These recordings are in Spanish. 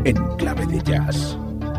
en clave de jazz.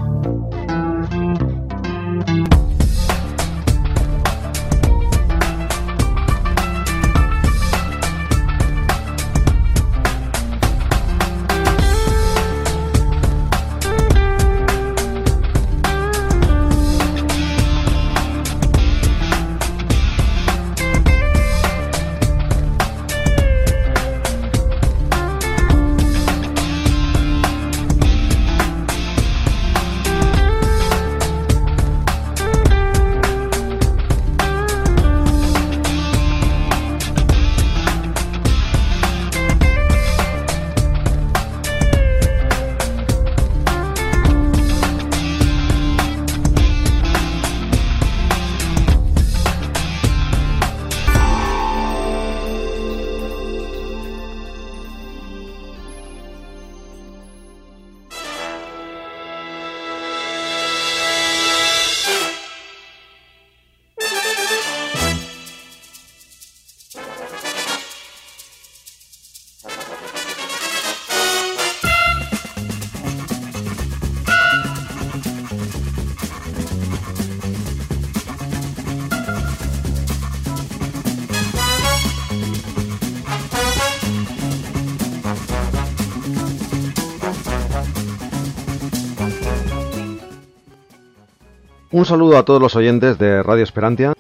Un saludo a todos los oyentes de Radio Esperantia.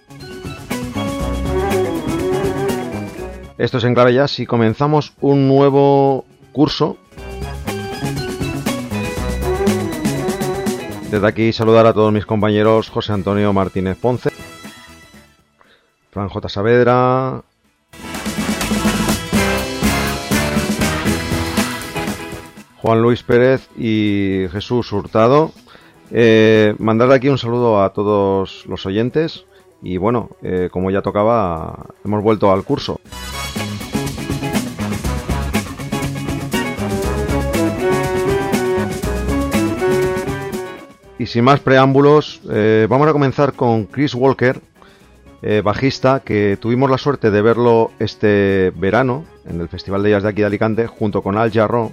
Esto es En Clave Jazz y comenzamos un nuevo curso. Desde aquí saludar a todos mis compañeros José Antonio Martínez Ponce, Fran J. Saavedra, Juan Luis Pérez y Jesús Hurtado. Mandarle aquí un saludo a todos los oyentes y bueno, como ya tocaba, hemos vuelto al curso. Y sin más preámbulos, vamos a comenzar con Chris Walker, bajista, que tuvimos la suerte de verlo este verano en el Festival de Jazz de aquí de Alicante junto con Al Jarreau.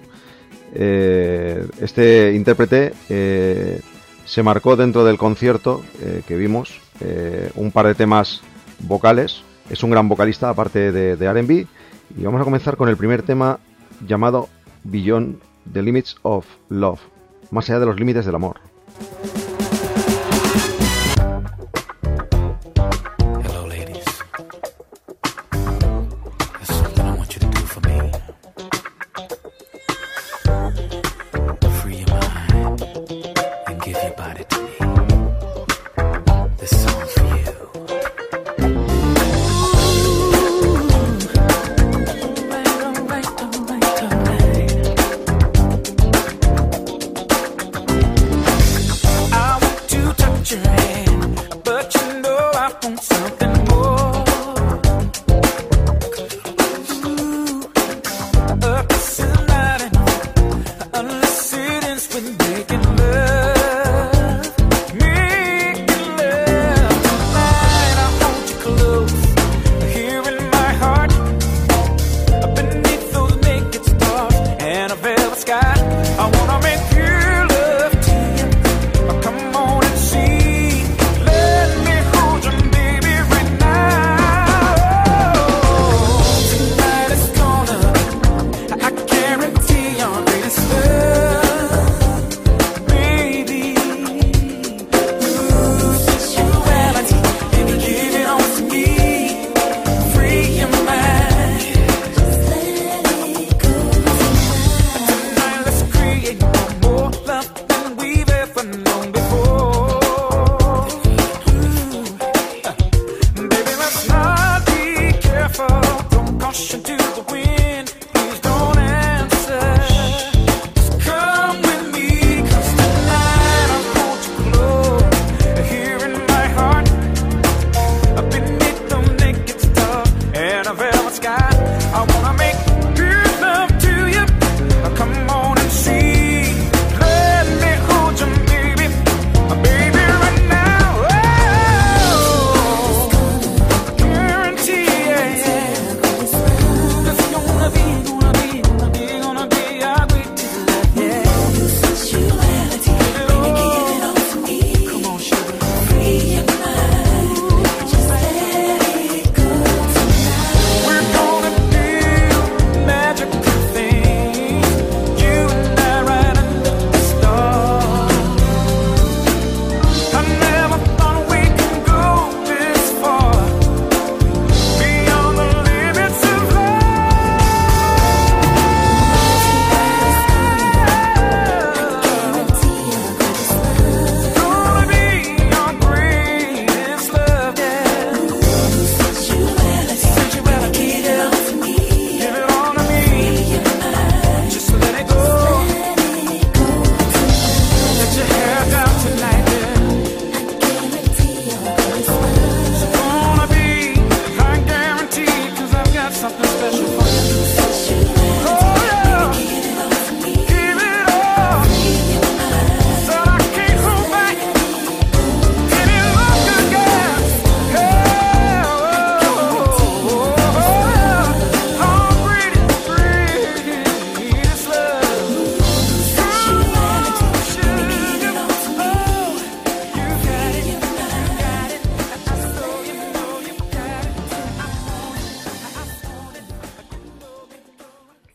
Este intérprete se marcó dentro del concierto que vimos un par de temas vocales. Es un gran vocalista aparte de R&B. Y vamos a comenzar con el primer tema llamado Beyond the Limits of Love, más allá de los límites del amor.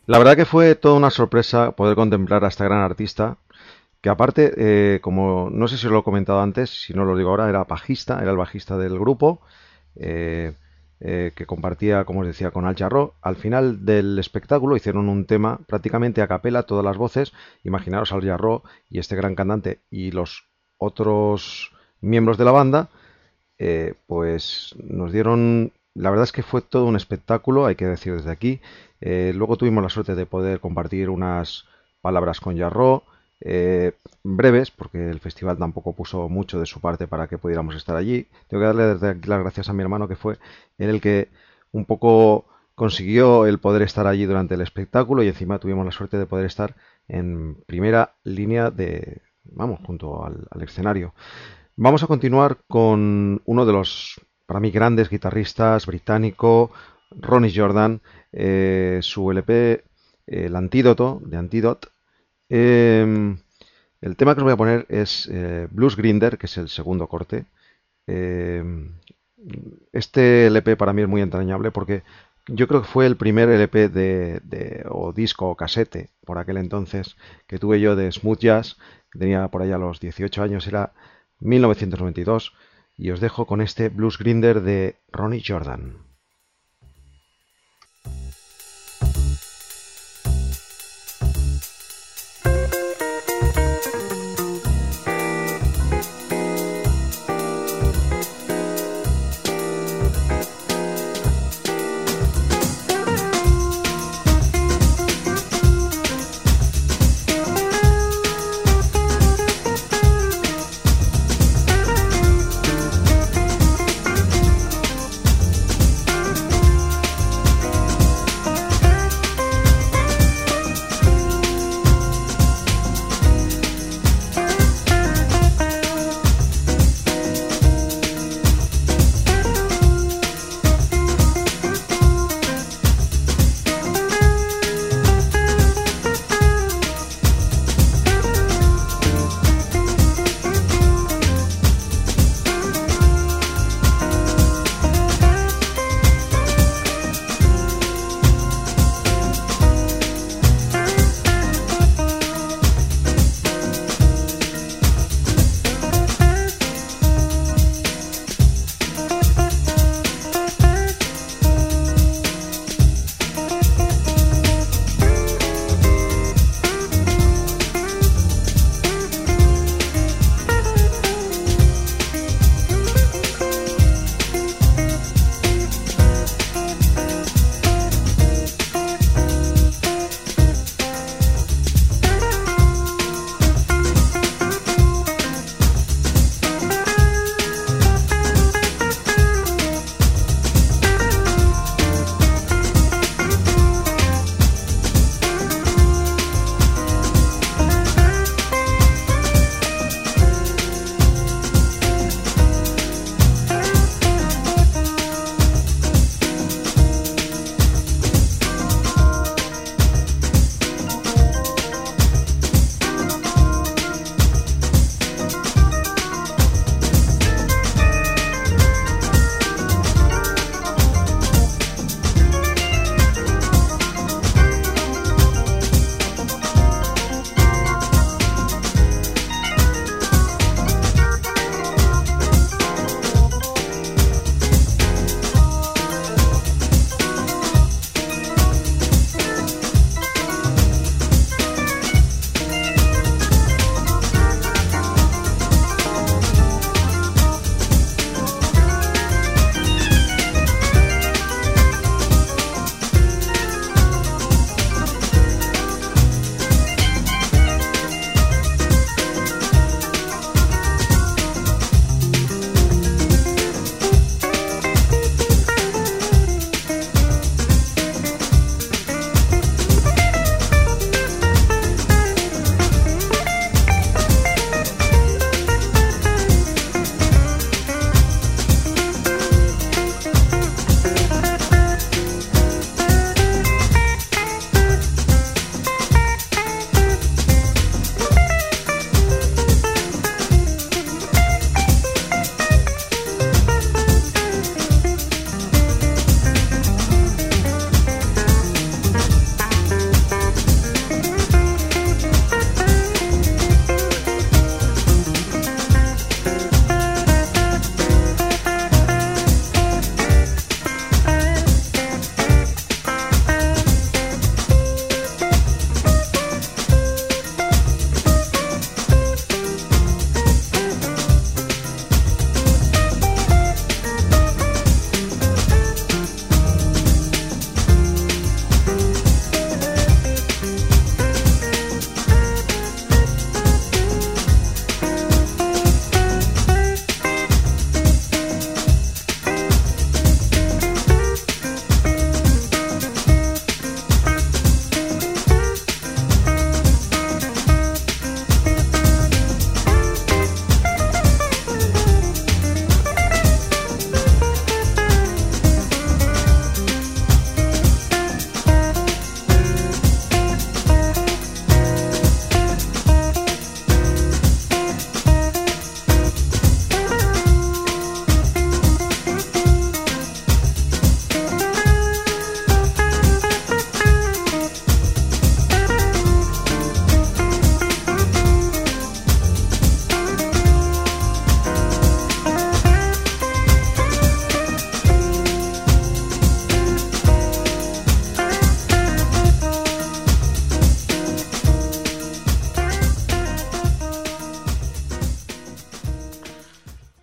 La verdad que fue toda una sorpresa poder contemplar a esta gran artista, que aparte, como no sé si os lo he comentado antes, si no lo digo ahora, era bajista, era el bajista del grupo, eh, que compartía, como os decía, con Al Jarreau. Al final del espectáculo hicieron un tema prácticamente a capela, todas las voces. Imaginaros Al Jarreau y este gran cantante y los otros miembros de la banda, pues nos dieron, la verdad es que fue todo un espectáculo, hay que decir desde aquí. Luego tuvimos la suerte de poder compartir unas palabras con Jarreau, breves, porque el festival tampoco puso mucho de su parte para que pudiéramos estar allí. Tengo que darle desde aquí las gracias a mi hermano, que fue él el que un poco consiguió el poder estar allí durante el espectáculo, y encima tuvimos la suerte de poder estar en primera línea de, vamos, junto al escenario. Vamos a continuar con uno de los, para mí, grandes guitarristas británico, Ronnie Jordan, su LP, El Antídoto, de Antidote. El tema que os voy a poner es Blues Grinder, que es el segundo corte. Eh, este LP para mí es muy entrañable porque yo creo que fue el primer LP o disco o casete por aquel entonces que tuve yo de smooth jazz, que tenía por allá los 18 años, era 1992, y os dejo con este Blues Grinder de Ronnie Jordan.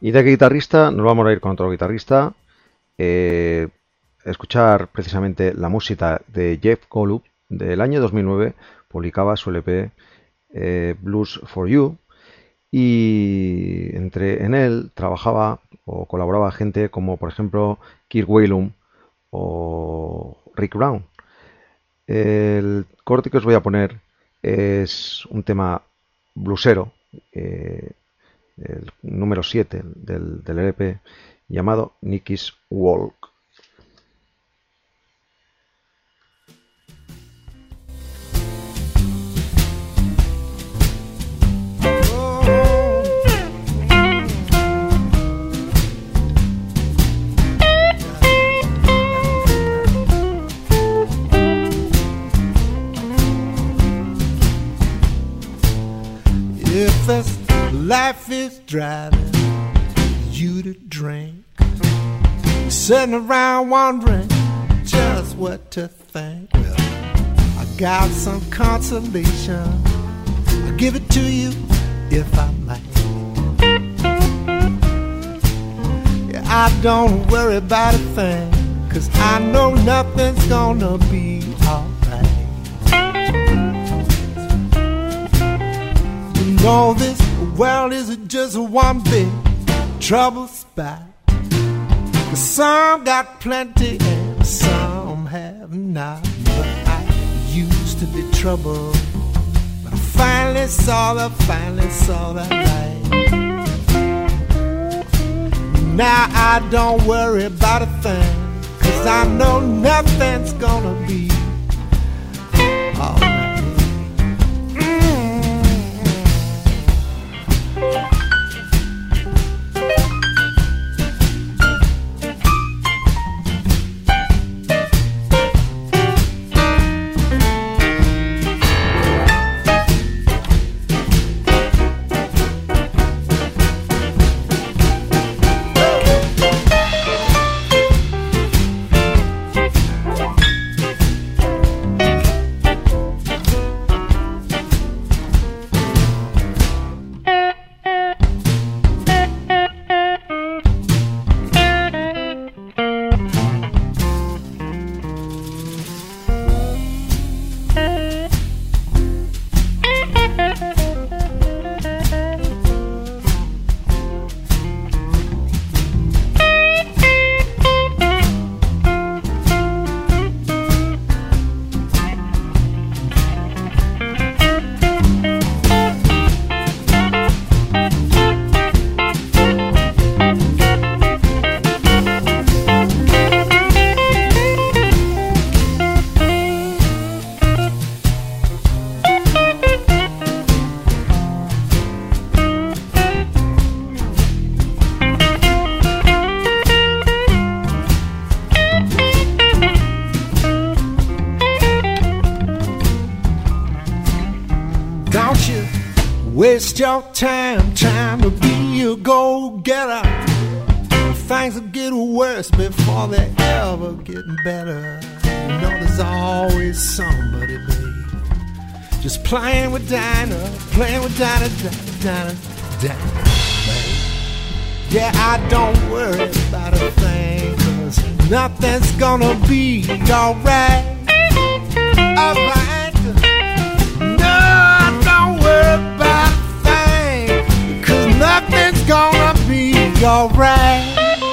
Y de guitarrista nos vamos a ir con otro guitarrista. Escuchar precisamente la música de Jeff Golub del año 2009. Publicaba su LP Blues for You. Y en él trabajaba o colaboraba gente como por ejemplo Kirk Whalum o Rick Brown. El corte que os voy a poner es un tema bluesero, el número 7 del LP, llamado Nicky's Walk. Life is driving you to drink, sitting around wondering just what to think. Well, I got some consolation, I'll give it to you if I might. Yeah, I don't worry about a thing, 'cause I know nothing's gonna be alright. You know this world isn't just one big trouble spot, 'cause some got plenty and some have not. But I used to be troubled, but I finally saw the light. Now I don't worry about a thing, 'cause I know nothing's gonna be alright. Waste your time trying to be a go-getter. Things will get worse before they ever get better. You know there's always somebody, babe, just playing with Dinah, babe. Yeah, I don't worry about a thing, 'cause nothing's gonna be alright. Alright. No, I don't worry about a thing, 'cause nothing's gonna be alright.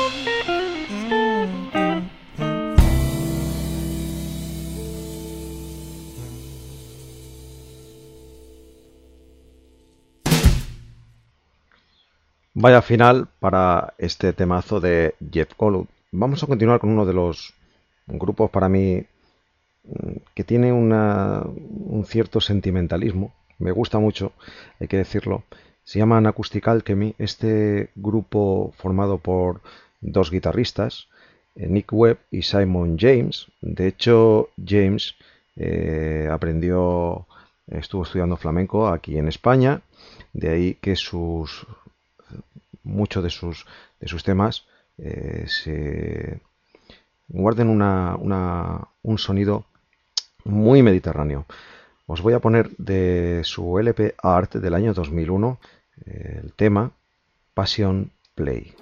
Vaya final para este temazo de Jeff Golub. Vamos a continuar con uno de los grupos para mí que tiene un cierto sentimentalismo. Me gusta mucho, hay que decirlo. Se llaman Acoustic Alchemy. Este grupo formado por dos guitarristas, Nick Webb y Simon James. De hecho, James estuvo estudiando flamenco aquí en España. De ahí que muchos de sus temas se guarden un sonido muy mediterráneo. Os voy a poner de su LP Art del año 2001 el tema Passion play.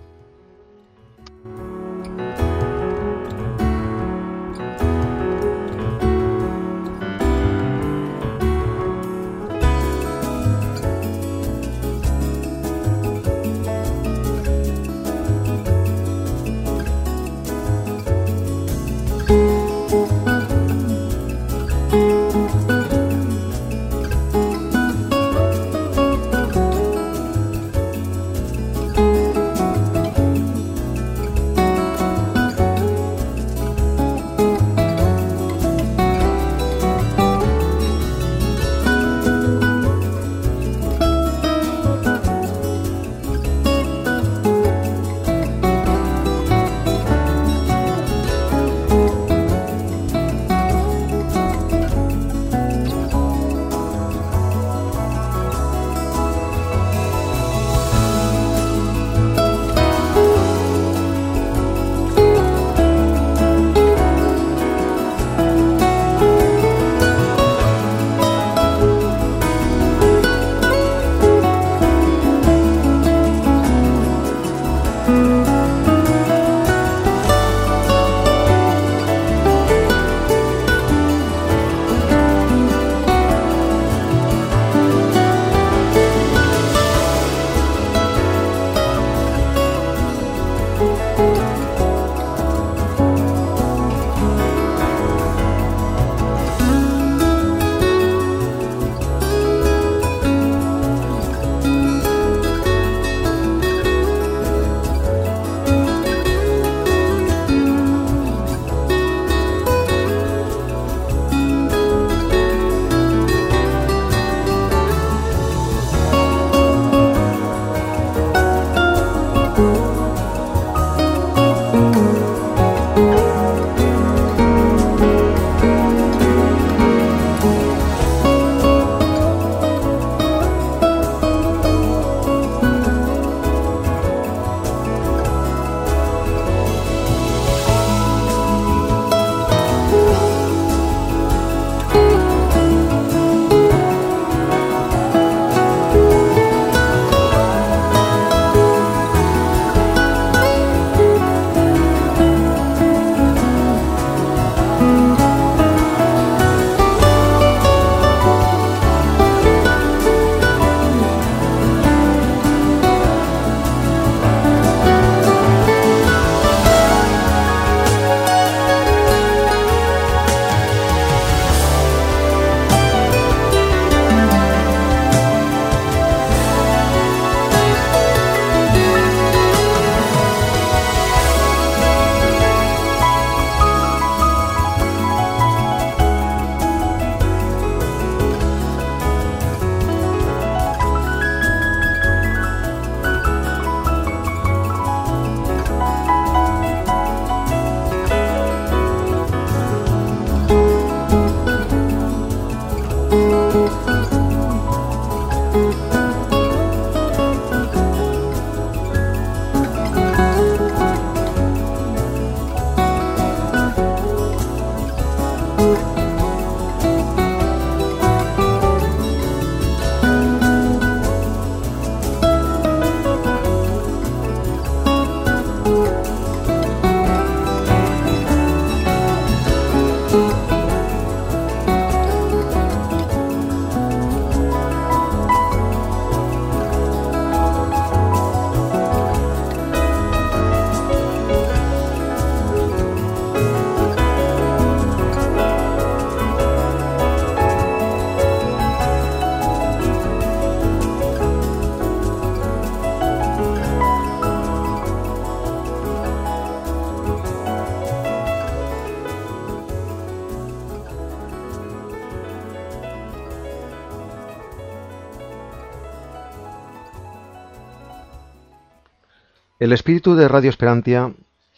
El espíritu de Radio Esperantia,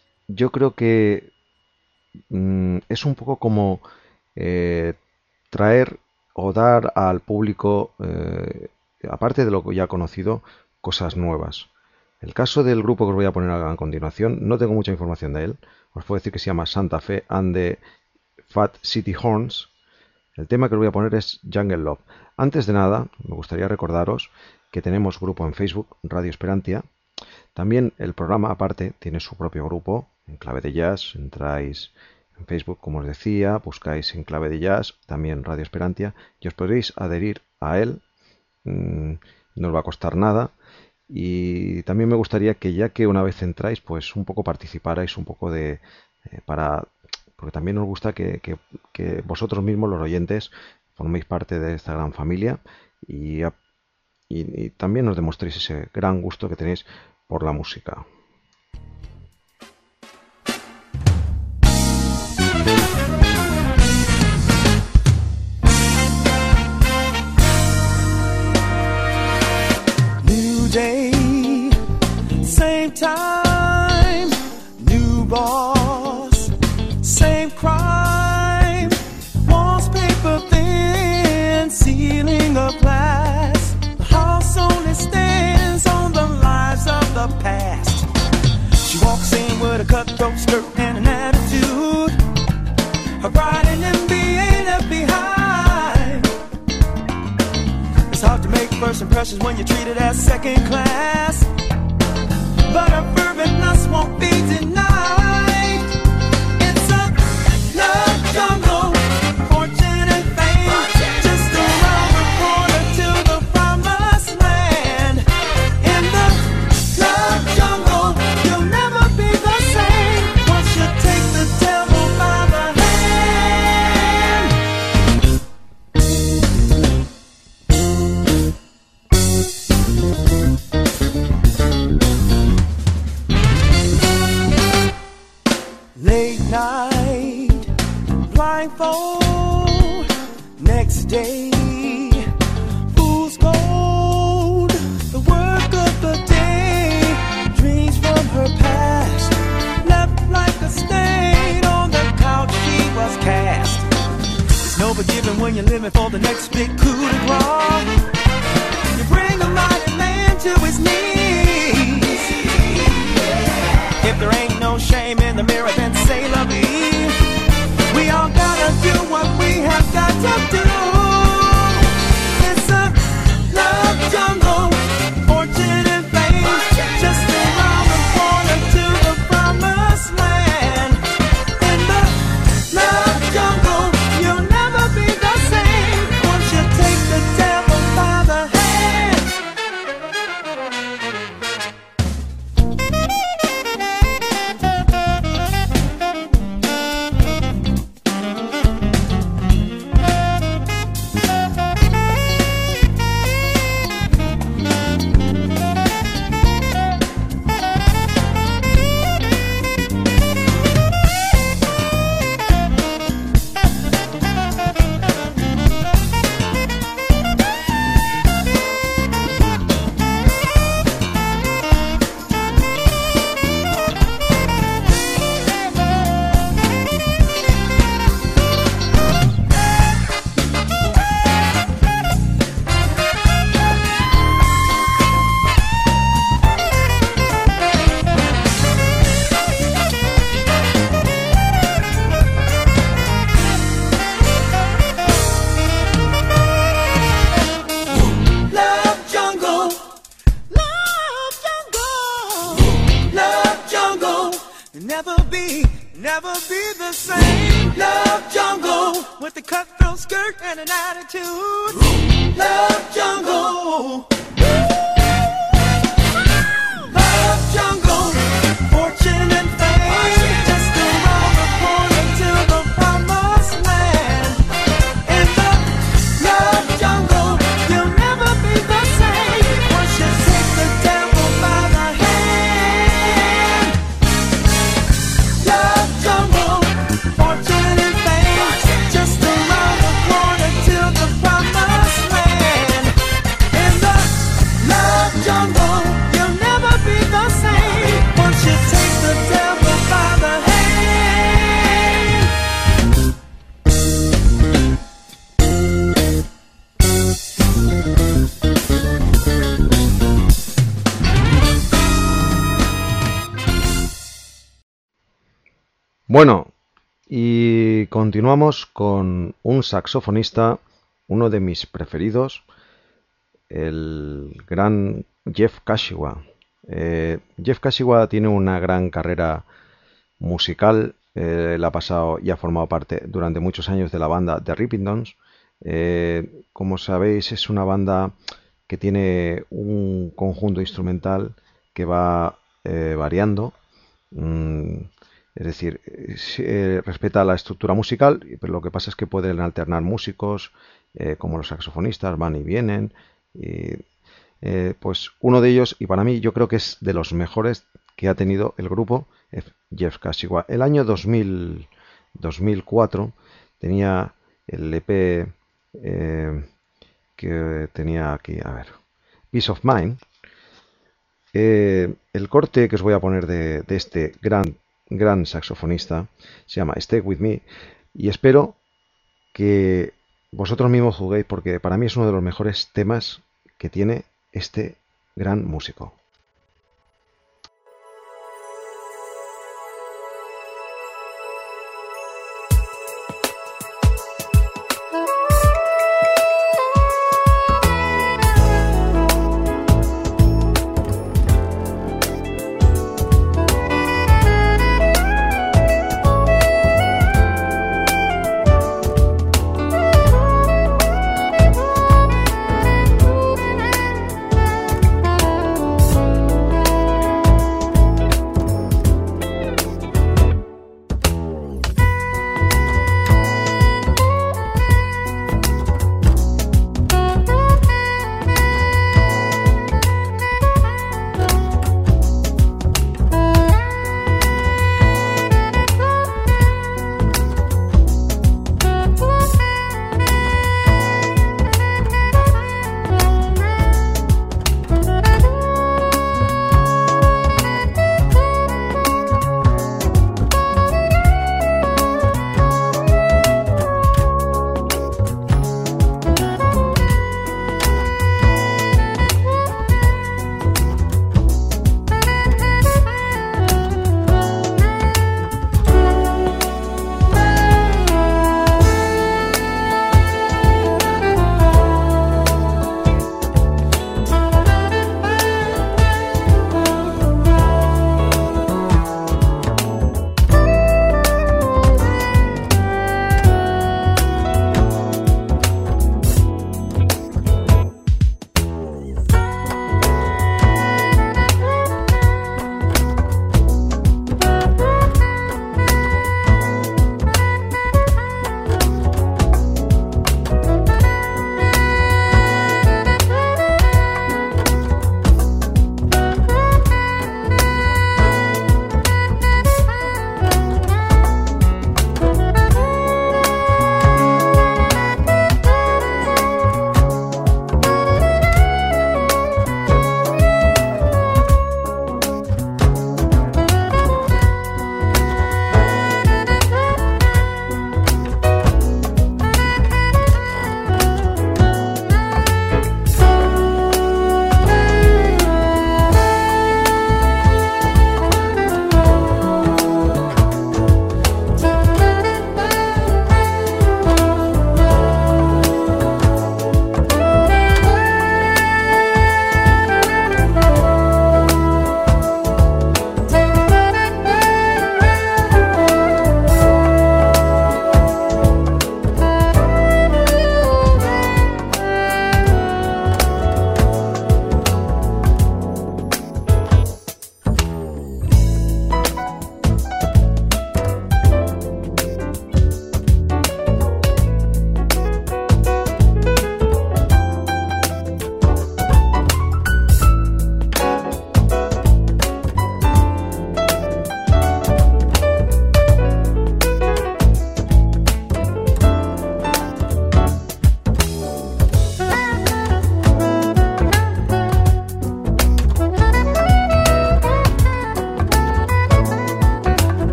yo creo que es un poco como traer o dar al público, aparte de lo que ya conocido, cosas nuevas. El caso del grupo que os voy a poner a continuación, no tengo mucha información de él. Os puedo decir que se llama Santa Fe and the Fat City Horns. El tema que os voy a poner es Jungle Love. Antes de nada, me gustaría recordaros que tenemos grupo en Facebook, Radio Esperantia. También el programa, aparte, tiene su propio grupo, en Clave de Jazz. Entráis en Facebook, como os decía, buscáis en Clave de Jazz, también Radio Esperantia, y os podréis adherir a él. No os va a costar nada. Y también me gustaría que, ya que una vez entráis, pues un poco participarais un poco porque también nos gusta que vosotros mismos, los oyentes, forméis parte de esta gran familia y también nos demostréis ese gran gusto que tenéis por la música. New day, same time, new boss, same crime, walls paper thin, ceiling of glass, the house only stands on the lives of the past. She walks in with a cutthroat skirt and an attitude, her pride in MBA left behind. It's hard to make first impressions when you're treated as second class, but her ferventness won't be denied. It's a love jungle, fortune and fame, just around the corner to the promised land. In the love jungle, you'll never be the same once you take the devil by the hand. Late night, blindfold, next day, fool's gold, the work of the day, dreams from her past, left like a stain on the couch she was cast. There's no forgiving when you're living for the next big coup de grace. You bring a mighty man to his knees. If there ain't no shame in the mirror, then say la vie. We all gotta do what we have got to do. It's a love jungle, fortune and fame, just around the corner to the promised land. In the love jungle, you'll never be the same once you take the devil by the hand. Love jungle, love jungle, love jungle. Never be the same. Love jungle with the cutthroat skirt and an attitude. Love jungle. Love jungle, fortune and fame, just around the corner to the promised land. In the love jungle, you'll never be the same once you take the devil by the hand. Love jungle, fortune and fame, just around the corner to the promised land. In the love jungle, you'll never be the same once you take the devil by the hand. Bueno, y continuamos con un saxofonista, uno de mis preferidos, el gran Jeff Kashiwa. Jeff Kashiwa tiene una gran carrera musical, la ha pasado y ha formado parte durante muchos años de la banda The Rippingtons. Como sabéis, es una banda que tiene un conjunto instrumental que va variando. Es decir, respeta la estructura musical, pero lo que pasa es que pueden alternar músicos, como los saxofonistas, van y vienen. Pues uno de ellos, y para mí yo creo que es de los mejores que ha tenido el grupo, es Jeff Kashiwa. El año 2004 tenía el EP que tenía aquí, a ver, Peace of Mind. El corte que os voy a poner de este gran saxofonista se llama Stay With Me, y espero que vosotros mismos juguéis, porque para mí es uno de los mejores temas que tiene este gran músico.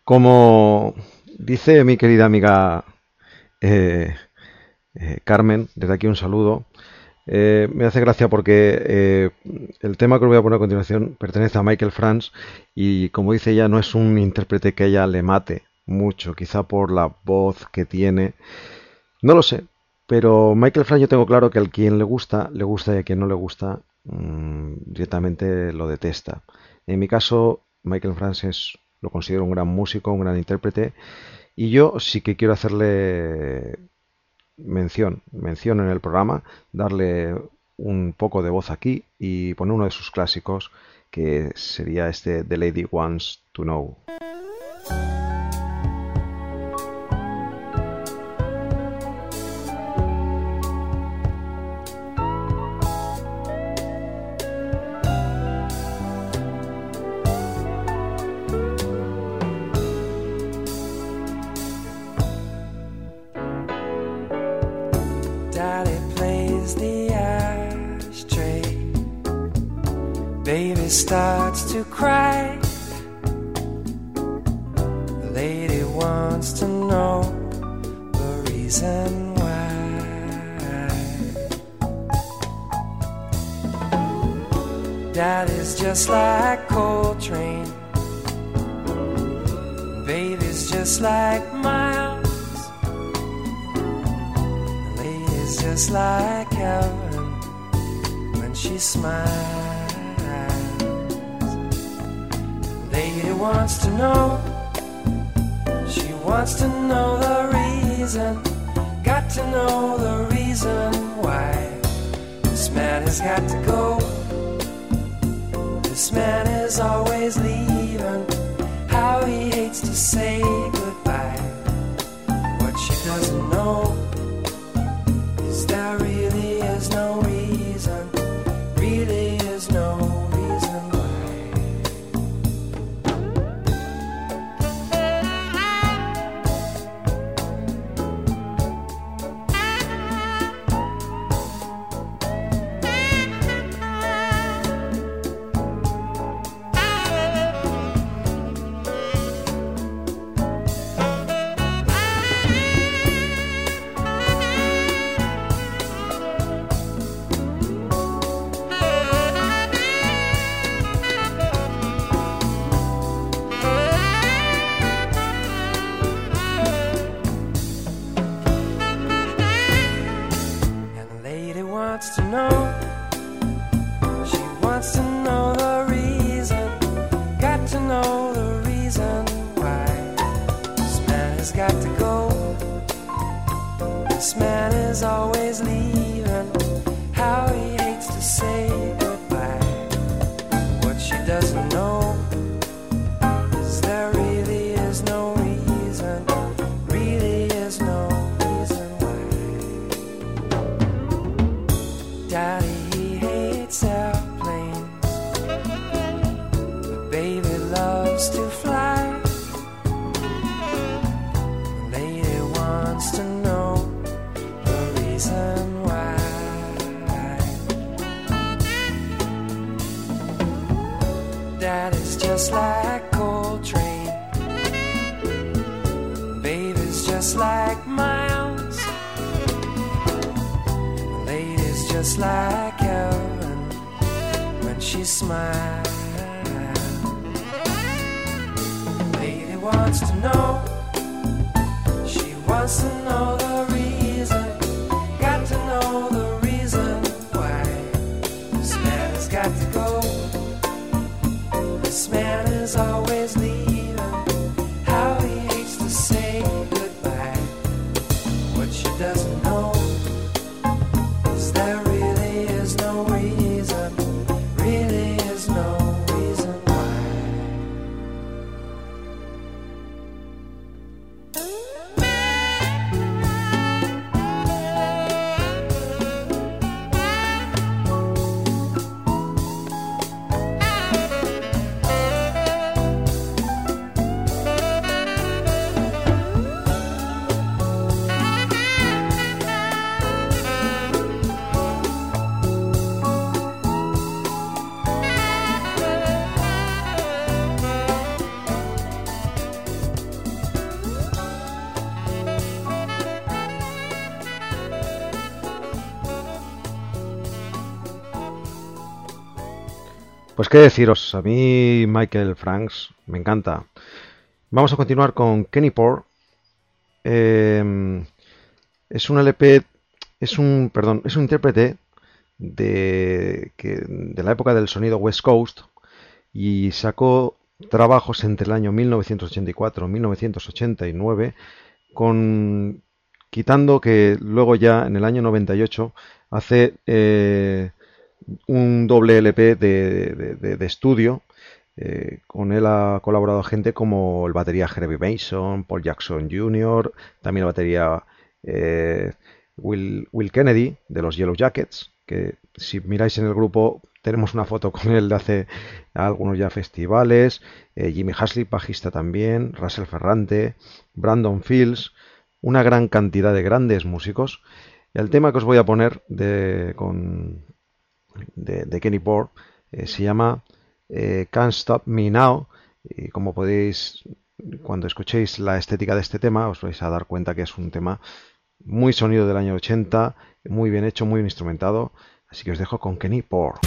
Como dice mi querida amiga Carmen, desde aquí un saludo. Me hace gracia porque el tema que os voy a poner a continuación pertenece a Michael Franz y, como dice ella, no es un intérprete que a ella le mate mucho, quizá por la voz que tiene, no lo sé, pero Michael Franz yo tengo claro que al quien le gusta y a quien no le gusta directamente lo detesta. En mi caso, Michael Franz lo considero un gran músico, un gran intérprete, y yo sí que quiero hacerle mención en el programa, darle un poco de voz aquí y poner uno de sus clásicos, que sería este The Lady Wants to Know. Starts to cry. The lady wants to know the reason why. Daddy's just like Coltrane. Baby's just like Miles. The lady's just like heaven when she smiles. Lady wants to know, she wants to know the reason, got to know the reason why. This man has got to go, this man is always leaving, how he hates to say goodbye. What she doesn't know is there really is no reason, really is no reason why. Just like Coltrane, baby's just like Miles, the lady's just like heaven when she smiles. Lady wants to know, she wants to know the reason, got to know the reason why. This man has got to go, this man is always leaving, how he hates to say goodbye. What she doesn't know is there really is no reason, really is no reason why. Pues qué deciros, a mí Michael Franks me encanta. Vamos a continuar con Kenny Pore. Es un LP, es un intérprete de la época del sonido West Coast y sacó trabajos entre el año 1984 y 1989 quitando que luego ya en el año 98 hace un doble LP de estudio. Con él ha colaborado gente como el batería Herbie Mason, Paul Jackson Jr., también el batería Will Kennedy de los Yellow Jackets, que si miráis en el grupo tenemos una foto con él de hace algunos ya festivales, Jimmy Haslip, bajista también, Russell Ferrante, Brandon Fields, una gran cantidad de grandes músicos. Y el tema que os voy a poner de Kenny Pore se llama Can't Stop Me Now, y como podéis, cuando escuchéis la estética de este tema, os vais a dar cuenta que es un tema muy sonido del año 80, muy bien hecho, muy bien instrumentado, así que os dejo con Kenny Pore.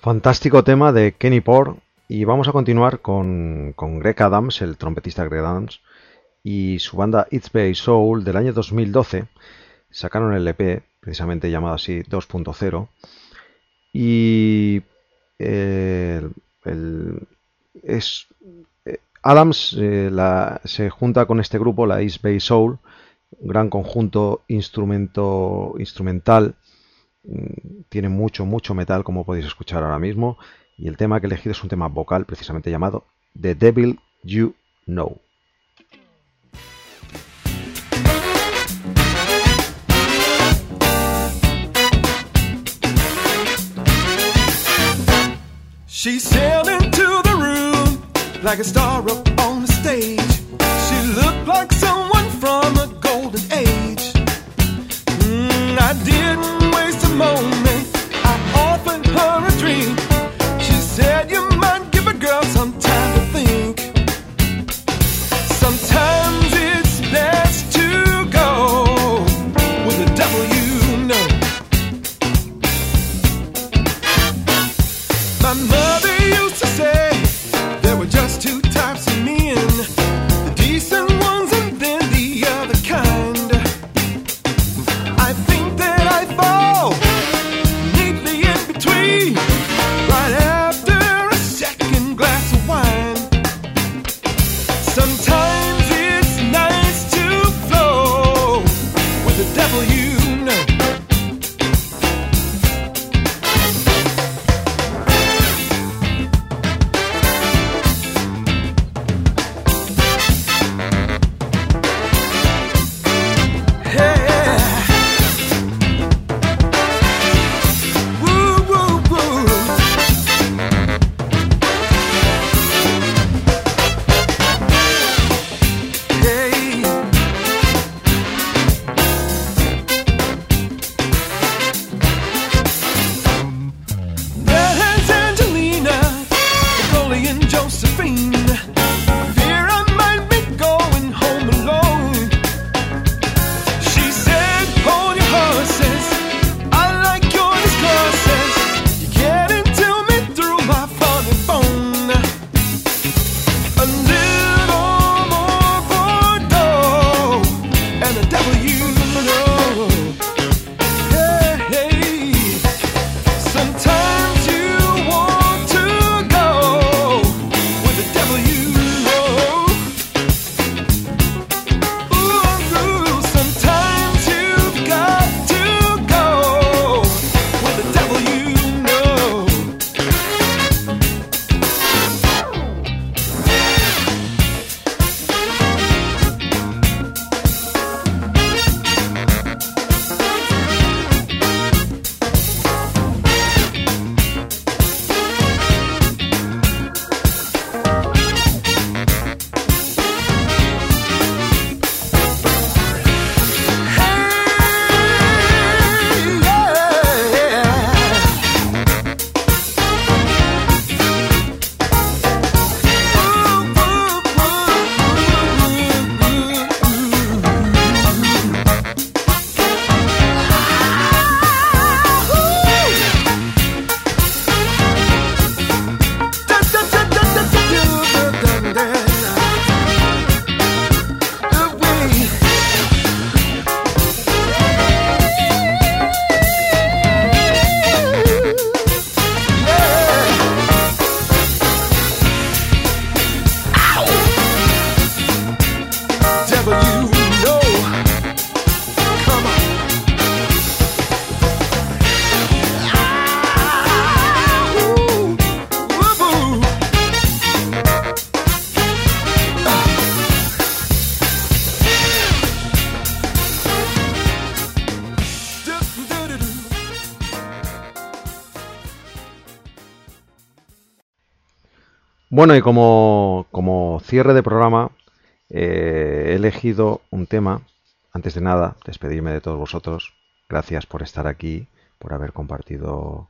Fantástico tema de Kenny Port, y vamos a continuar con Greg Adams, el trompetista Greg Adams, y su banda It's Bay Soul del año 2012. Sacaron el EP precisamente llamado así 2.0, y Adams se junta con este grupo, la East Bay Soul, un gran conjunto instrumental. Tiene mucho metal, como podéis escuchar ahora mismo, y el tema que he elegido es un tema vocal precisamente llamado The Devil You Know. She sailed into the room like a star up on the stage. She looked like someone from a golden age. I didn't waste a moment. I offered her a drink. She said, you might give a girl some time to think. Sometimes it's best to go with the devil you know. My mother used to say there were just two types of men, the decent ones and then the other kind. I think that I fall neatly in between, right after a second glass of wine. Sometimes it's nice to flow with the devil you know. Bueno, y como cierre de programa, he elegido un tema. Antes de nada, despedirme de todos vosotros. Gracias por estar aquí, por haber compartido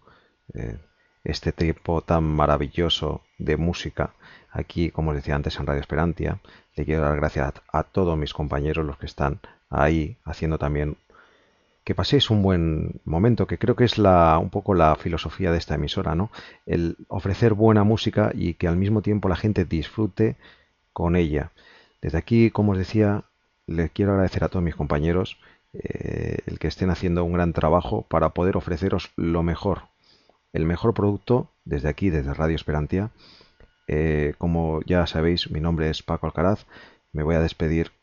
este tiempo tan maravilloso de música aquí, como os decía antes, en Radio Esperantia. Le quiero dar gracias a todos mis compañeros, los que están ahí haciendo también que que paséis un buen momento, que creo que es un poco la filosofía de esta emisora, ¿no? El ofrecer buena música y que al mismo tiempo la gente disfrute con ella. Desde aquí, como os decía, les quiero agradecer a todos mis compañeros el que estén haciendo un gran trabajo para poder ofreceros lo mejor, el mejor producto desde aquí, desde Radio Esperantia. Como ya sabéis, mi nombre es Paco Alcaraz. Me voy a despedir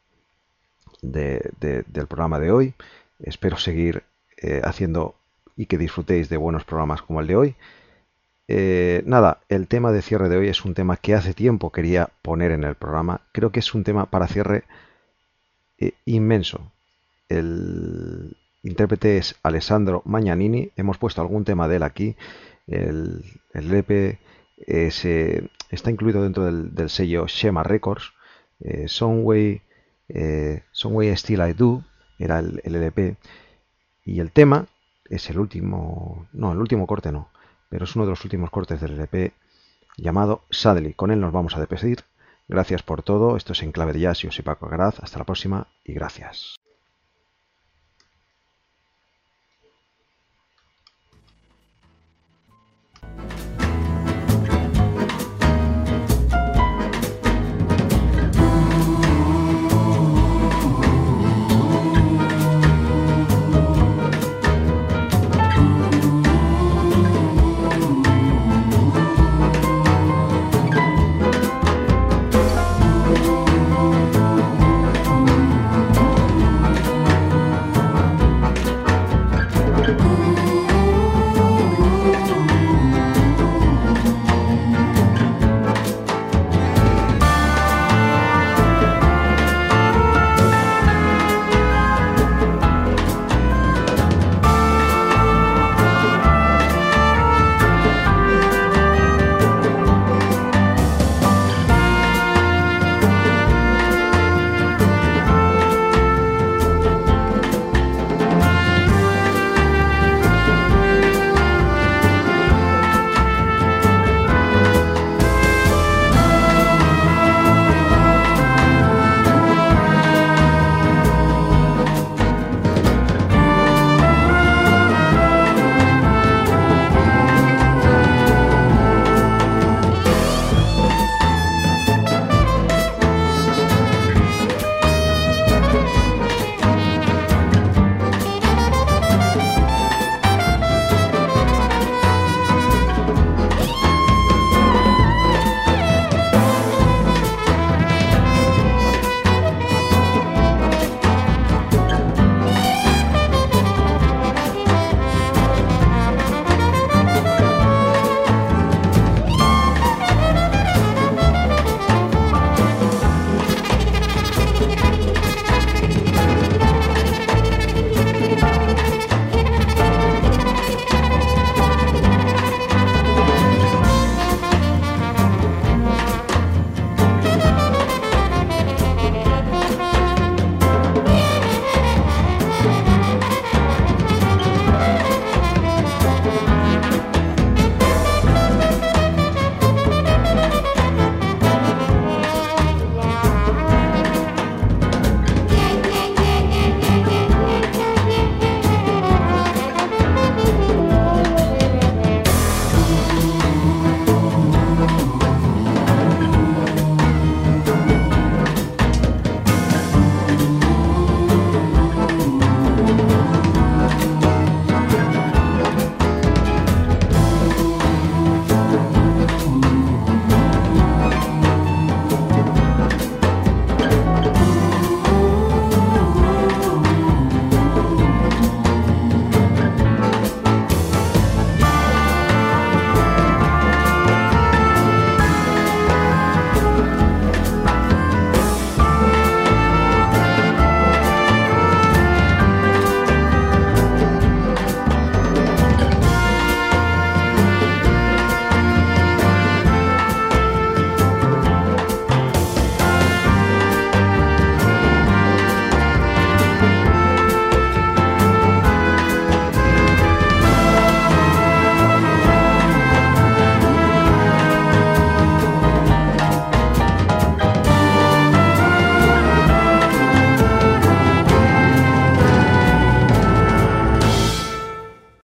del programa de hoy. Espero seguir haciendo y que disfrutéis de buenos programas como el de hoy. Nada, el tema de cierre de hoy es un tema que hace tiempo quería poner en el programa. Creo que es un tema para cierre inmenso. El intérprete es Alessandro Magnanini. Hemos puesto algún tema de él aquí. El LP está incluido dentro del sello Shema Records. Someway Still I Do era el LP, y el tema es el último corte no, pero es uno de los últimos cortes del LP, llamado Sadly. Con él nos vamos a despedir. Gracias por todo. Esto es En Clave de Jazz. Yo soy Paco Alcaraz. Hasta la próxima y gracias.